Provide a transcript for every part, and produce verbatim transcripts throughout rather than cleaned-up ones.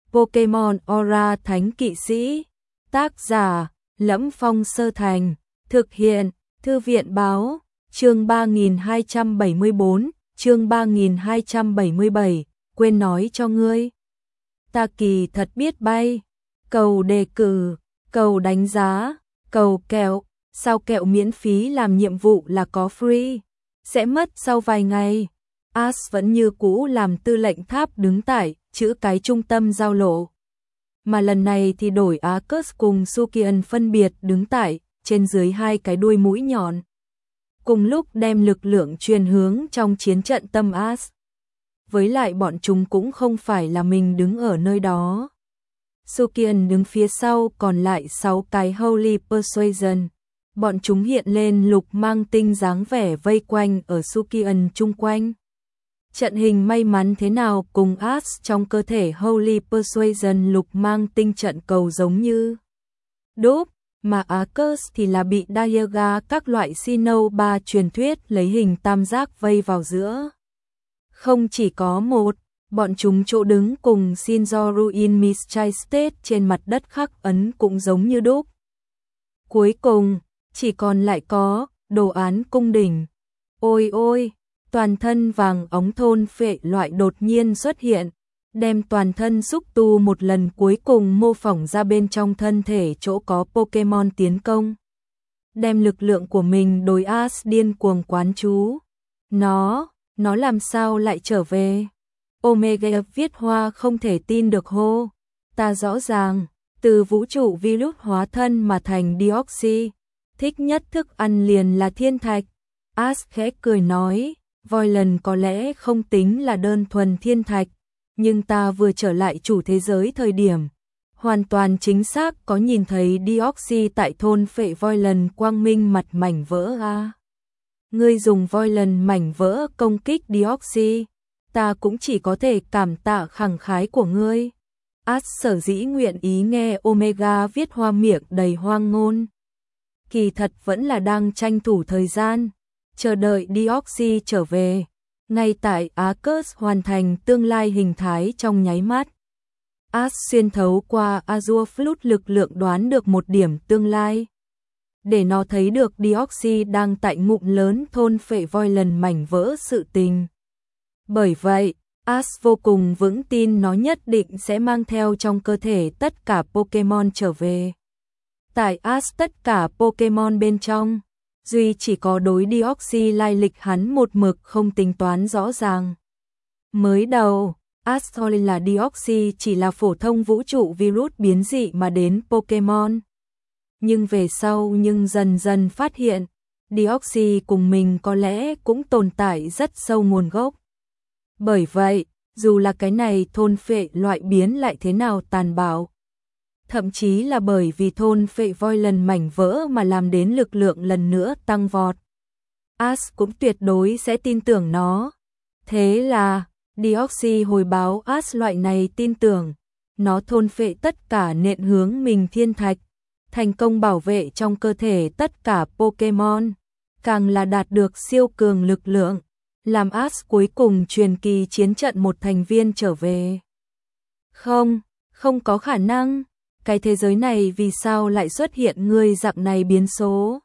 Pokemon Aura Thánh Kỵ Sĩ. Tác giả: Lẫm Phong Sơ Thành. Thực hiện: Thư viện báo. Chương ba nghìn hai trăm bảy mươi bốn, chương ba nghìn hai trăm bảy mươi bảy, quên nói cho ngươi. Ta kỳ thật biết bay. Cầu đề cử, cầu đánh giá, cầu kẹo. Sao kẹo miễn phí làm nhiệm vụ là có free? Sẽ mất sau vài ngày. Ash vẫn như cũ làm tư lệnh tháp đứng tại chữ cái trung tâm giao lộ. Mà lần này thì đổi Arcus cùng Sukian phân biệt đứng tại trên dưới hai cái đuôi mũi nhọn. Cùng lúc đem lực lượng truyền hướng trong chiến trận tâm Ash. Với lại bọn chúng cũng không phải là mình đứng ở nơi đó. Sukian đứng phía sau còn lại sáu cái Holy Persuasion. Bọn chúng hiện lên lục mang tinh dáng vẻ vây quanh ở Sukian chung quanh. Trận hình may mắn thế nào cùng Ash trong cơ thể Holy Persuasion lục mang tinh trận cầu giống như đúc, mà Arcus thì là bị Dialga các loại Sinnoh ba truyền thuyết lấy hình tam giác vây vào giữa. Không chỉ có một, bọn chúng chỗ đứng cùng Shinzo Ruin Mistrai State trên mặt đất khắc ấn cũng giống như đúc. Cuối cùng, chỉ còn lại có đồ án cung đỉnh. Ôi ôi, toàn thân vàng óng thôn phệ loại đột nhiên xuất hiện, đem toàn thân xúc tu một lần cuối cùng mô phỏng ra bên trong thân thể chỗ có Pokemon tiến công. Đem lực lượng của mình đối Ash điên cuồng quán chú. Nó, nó làm sao lại trở về? Omega viết hoa không thể tin được hô. Ta rõ ràng, từ vũ trụ virus hóa thân mà thành Deoxys, thích nhất thức ăn liền là thiên thạch. Ash khẽ cười nói, Voidland có lẽ không tính là đơn thuần thiên thạch, nhưng ta vừa trở lại chủ thế giới thời điểm, hoàn toàn chính xác có nhìn thấy Deoxys tại thôn phệ Voidland quang minh mặt mảnh vỡ a. Ngươi dùng Voidland mảnh vỡ công kích Deoxys, ta cũng chỉ có thể cảm tạ khẳng khái của ngươi. Ash sở dĩ nguyện ý nghe Omega viết hoa miệng đầy hoang ngôn. Kỳ thật vẫn là đang tranh thủ thời gian, chờ đợi Deoxys trở về. Ngay tại Arcus hoàn thành tương lai hình thái trong nháy mắt, Ash xuyên thấu qua Azure Flute lực lượng đoán được một điểm tương lai. Để nó thấy được Deoxys đang tại ngụm lớn thôn phệ Voidland mảnh vỡ sự tình. Bởi vậy, Ash vô cùng vững tin nó nhất định sẽ mang theo trong cơ thể tất cả Pokemon trở về. Tại Ash tất cả Pokemon bên trong, duy chỉ có đối Deoxys lai lịch hắn một mực không tính toán rõ ràng. Mới đầu, Ash thôi là Deoxys chỉ là phổ thông vũ trụ virus biến dị mà đến Pokemon. Nhưng về sau nhưng dần dần phát hiện, Deoxys cùng mình có lẽ cũng tồn tại rất sâu nguồn gốc. Bởi vậy, dù là cái này thôn phệ loại biến lại thế nào tàn bạo, thậm chí là bởi vì thôn phệ Voidland mảnh vỡ mà làm đến lực lượng lần nữa tăng vọt, Ash cũng tuyệt đối sẽ tin tưởng nó. Thế là, Deoxys hồi báo Ash loại này tin tưởng, nó thôn phệ tất cả nện hướng mình thiên thạch, thành công bảo vệ trong cơ thể tất cả Pokemon, càng là đạt được siêu cường lực lượng, làm Ash cuối cùng truyền kỳ chiến trận một thành viên trở về. Không, không có khả năng. Cái thế giới này vì sao lại xuất hiện người dạng này biến số?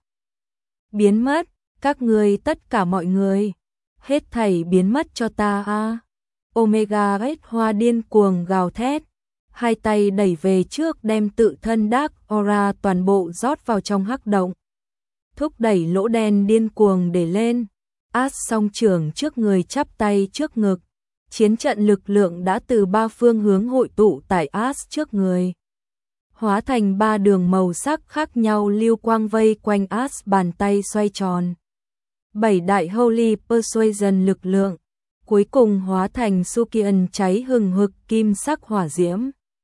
Biến mất, các ngươi tất cả mọi người, hết thảy biến mất cho ta a. Omega Red Hoa điên cuồng gào thét, hai tay đẩy về trước đem tự thân Dark Aura toàn bộ rót vào trong hắc động. Thúc đẩy lỗ đen điên cuồng để lên, Ash song trưởng trước người chắp tay trước ngực, chiến trận lực lượng đã từ ba phương hướng hội tụ tại Ash trước người. Hóa thành ba đường màu sắc khác nhau lưu quang vây quanh Ash bàn tay xoay tròn. Bảy đại Holy Persuasion lực lượng, cuối cùng hóa thành Sukian cháy hừng hực kim sắc hỏa diễm.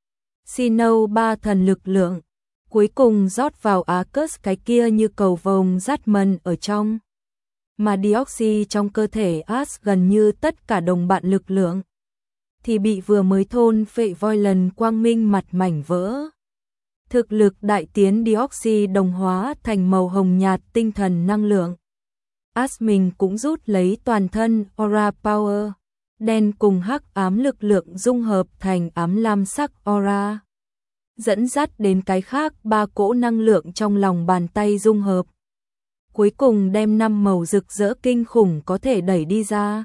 Sinnoh ba thần lực lượng, cuối cùng rót vào Arcus cái kia như cầu vồng dắt mần ở trong. Mà Deoxys trong cơ thể Ash gần như tất cả đồng bạn lực lượng, thì bị vừa mới thôn phệ Voidland quang minh mặt mảnh vỡ. Thực lực đại tiến Deoxys đồng hóa thành màu hồng nhạt tinh thần năng lượng. Ash mình cũng rút lấy toàn thân Aura Power, đen cùng hắc ám lực lượng dung hợp thành ám lam sắc aura, dẫn dắt đến cái khác ba cỗ năng lượng trong lòng bàn tay dung hợp. Cuối cùng đem năm màu rực rỡ kinh khủng có thể đẩy đi ra.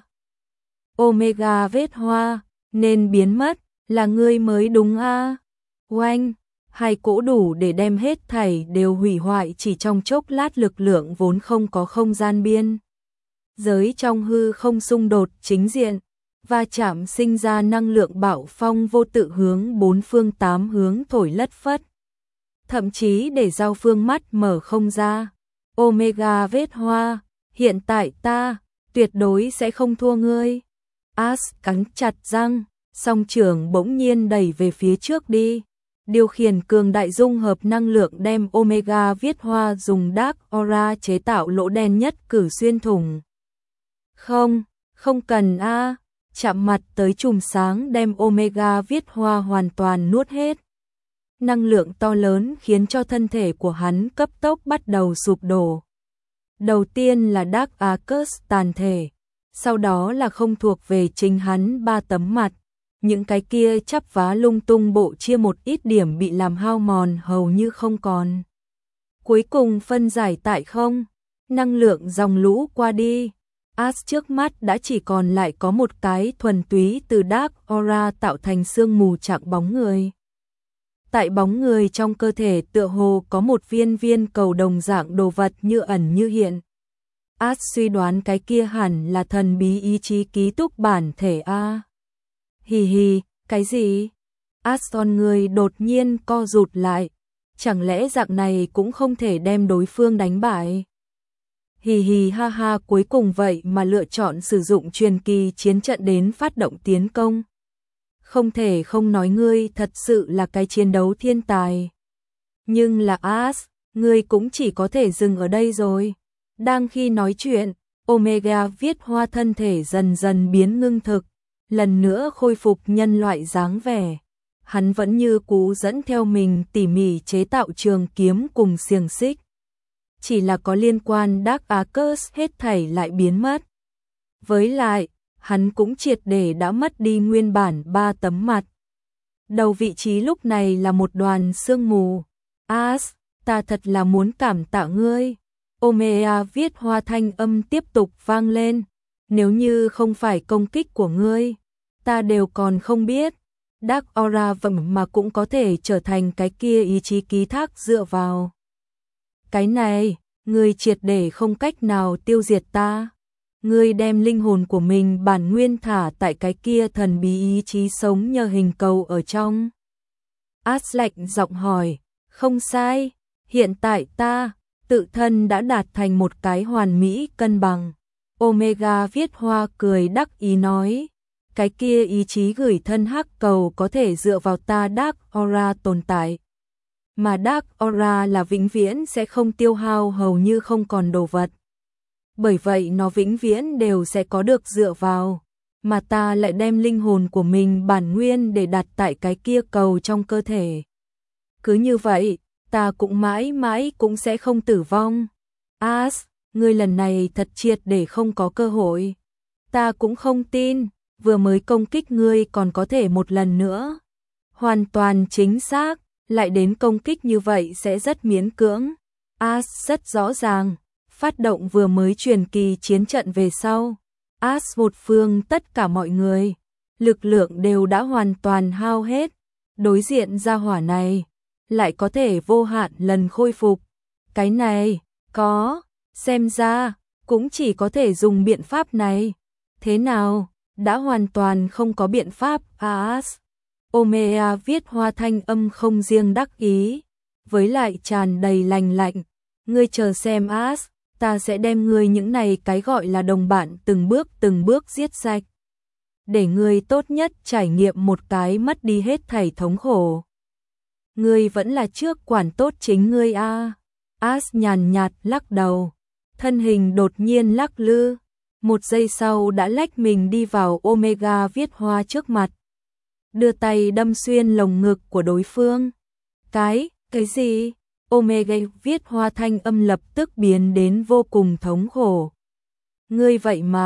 Omega vết hoa, nên biến mất, là ngươi mới đúng a. Oanh, hai cỗ đủ để đem hết thảy đều hủy hoại chỉ trong chốc lát, lực lượng vốn không có không gian biên giới trong hư không xung đột chính diện, va chạm sinh ra năng lượng bạo phong vô tự hướng bốn phương tám hướng thổi lất phất. Thậm chí để giao phương mắt mở không ra. Omega vết hoa, hiện tại ta tuyệt đối sẽ không thua ngươi. As cắn chặt răng, song trường bỗng nhiên đẩy về phía trước đi. Điều khiển cường đại dung hợp năng lượng đem Omega viết hoa dùng Dark Aura chế tạo lỗ đen nhất cử xuyên thủng. Không, không cần a. Chạm mặt tới chùm sáng đem Omega viết hoa hoàn toàn nuốt hết. Năng lượng to lớn khiến cho thân thể của hắn cấp tốc bắt đầu sụp đổ. Đầu tiên là Dark Arcus tàn thể, sau đó là không thuộc về chính hắn ba tấm mặt. Những cái kia chắp vá lung tung bộ chia một ít điểm bị làm hao mòn hầu như không còn. Cuối cùng phân giải tại không, năng lượng dòng lũ qua đi. As trước mắt đã chỉ còn lại có một cái thuần túy từ Dark Aura tạo thành sương mù trạng bóng người. Tại bóng người trong cơ thể tựa hồ có một viên viên cầu đồng dạng đồ vật như ẩn như hiện. As suy đoán cái kia hẳn là thần bí ý chí ký túc bản thể a. Hì hì, cái gì? Aston người đột nhiên co rụt lại. Chẳng lẽ dạng này cũng không thể đem đối phương đánh bại? Hì hì ha ha, cuối cùng vậy mà lựa chọn sử dụng truyền kỳ chiến trận đến phát động tiến công. Không thể không nói ngươi thật sự là cái chiến đấu thiên tài. Nhưng là As, ngươi cũng chỉ có thể dừng ở đây rồi. Đang khi nói chuyện, Omega viết hoa thân thể dần dần biến ngưng thực, lần nữa khôi phục nhân loại dáng vẻ. Hắn vẫn như cũ dẫn theo mình tỉ mỉ chế tạo trường kiếm cùng xiềng xích. Chỉ là có liên quan Dark Arcus hết thảy lại biến mất. Với lại, hắn cũng triệt để đã mất đi nguyên bản ba tấm mặt. Đầu vị trí lúc này là một đoàn sương mù. As, ta thật là muốn cảm tạ ngươi. Omega viết hoa thanh âm tiếp tục vang lên. Nếu như không phải công kích của ngươi, ta đều còn không biết. Dark Aura vầng mà cũng có thể trở thành cái kia ý chí ký thác dựa vào. Cái này, ngươi triệt để không cách nào tiêu diệt ta. Ngươi đem linh hồn của mình bản nguyên thả tại cái kia thần bí ý chí sống nhờ hình cầu ở trong. As lạnh giọng hỏi, không sai, hiện tại ta, tự thân đã đạt thành một cái hoàn mỹ cân bằng. Omega viết hoa cười đắc ý nói, cái kia ý chí gửi thân hắc cầu có thể dựa vào ta Dark Aura tồn tại. Mà Dark Aura là vĩnh viễn sẽ không tiêu hao hầu như không còn đồ vật. Bởi vậy nó vĩnh viễn đều sẽ có được dựa vào, mà ta lại đem linh hồn của mình bản nguyên để đặt tại cái kia cầu trong cơ thể. Cứ như vậy, ta cũng mãi mãi cũng sẽ không tử vong. As, ngươi lần này thật triệt để không có cơ hội. Ta cũng không tin, vừa mới công kích ngươi còn có thể một lần nữa. Hoàn toàn chính xác, lại đến công kích như vậy sẽ rất miễn cưỡng. As rất rõ ràng, phát động vừa mới truyền kỳ chiến trận về sau. As một phương tất cả mọi người, lực lượng đều đã hoàn toàn hao hết. Đối diện gia hỏa này, lại có thể vô hạn lần khôi phục. Cái này, có, xem ra, cũng chỉ có thể dùng biện pháp này. Thế nào, đã hoàn toàn không có biện pháp, As. Omega viết hoa thanh âm không riêng đắc ý, với lại tràn đầy lành lạnh. Ngươi chờ xem As, ta sẽ đem ngươi những này cái gọi là đồng bạn từng bước từng bước giết sạch. Để ngươi tốt nhất trải nghiệm một cái mất đi hết thảy thống khổ. Ngươi vẫn là trước quản tốt chính ngươi a. As nhàn nhạt lắc đầu, thân hình đột nhiên lắc lư, một giây sau đã lách mình đi vào Omega viết hoa trước mặt. Đưa tay đâm xuyên lồng ngực của đối phương. Cái, cái gì? Omega viết hoa thanh âm lập tức biến đến vô cùng thống khổ. Ngươi vậy mà,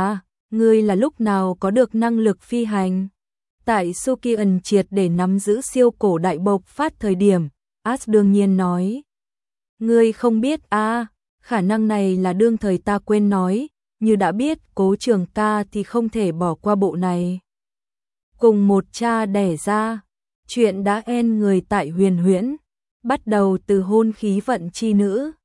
Ngươi là lúc nào có được năng lực phi hành? Tại Sukian triệt để nắm giữ siêu cổ đại bộc phát thời điểm, As đương nhiên nói. Ngươi không biết à, khả năng này là đương thời ta quên nói, như đã biết Cố Trường ca thì không thể bỏ qua bộ này. Cùng một cha đẻ ra, chuyện đã en người tại Huyền Huyễn, bắt đầu từ hôn khí vận chi nữ,